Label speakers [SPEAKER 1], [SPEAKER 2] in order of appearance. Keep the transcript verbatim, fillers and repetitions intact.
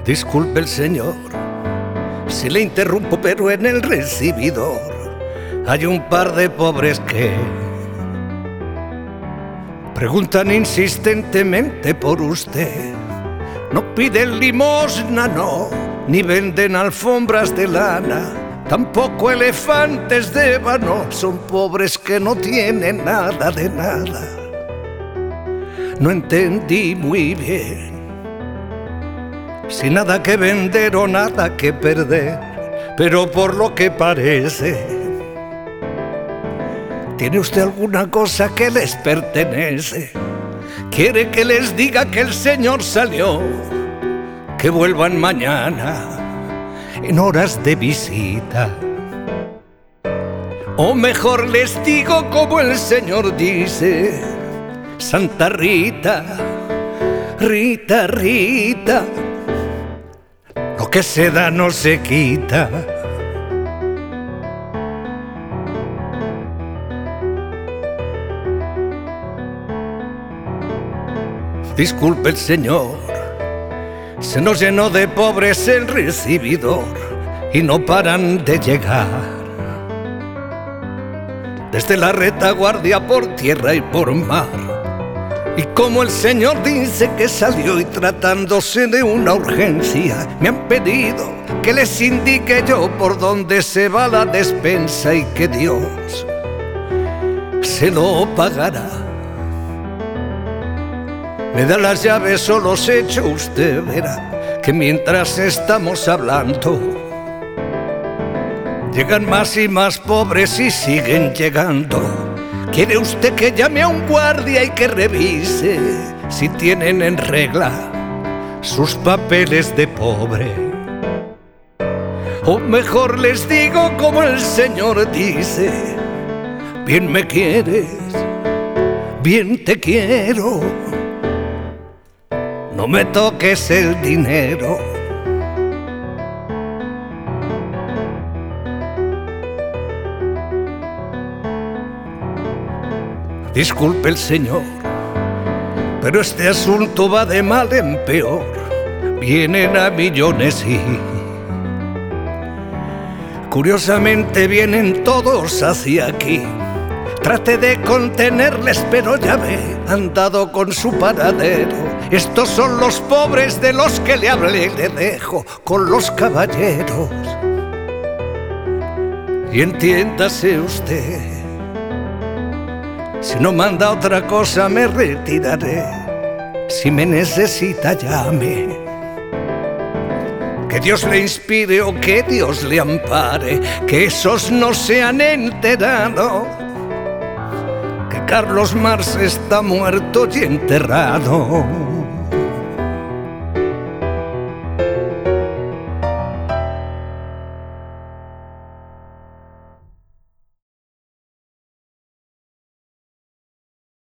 [SPEAKER 1] Disculpe el señor si le interrumpo, pero en el recibidor hay un par de pobres que preguntan insistentemente por usted. No piden limosna, no, ni venden alfombras de lana, tampoco elefantes de ébano. Son pobres que no tienen nada de nada. No entendí muy bien, sin nada que vender o nada que perder, pero por lo que parece, ¿tiene usted alguna cosa que les pertenece? ¿Quiere que les diga que el señor salió? Que vuelvan mañana en horas de visita. O mejor les digo como el señor dice: Santa Rita, Rita, Rita, lo que se da no se quita. Disculpe el señor, se nos llenó de pobres el recibidor y no paran de llegar. Desde la retaguardia por tierra y por mar. Y como el señor dice que salió y tratándose de una urgencia, me han pedido que les indique yo por dónde se va la despensa y que Dios se lo pagará. Me da las llaves o los echo, usted verá que mientras estamos hablando llegan más y más pobres y siguen llegando. ¿Quiere usted que llame a un guardia y que revise si tienen en regla sus papeles de pobre? O mejor les digo como el señor dice: bien me quieres, bien te quiero, no me toques el dinero. Disculpe el señor, pero este asunto va de mal en peor. Vienen a millones y curiosamente vienen todos hacia aquí. Trate de contenerles, pero ya ve, han dado con su paradero. Estos son los pobres de los que le hablé, le dejo con los caballeros. Y entiéndase usted, si no manda otra cosa me retiraré. Si me necesita llame, que Dios le inspire o que Dios le ampare, que esos no se han enterado que Carlos Marx está muerto y enterrado.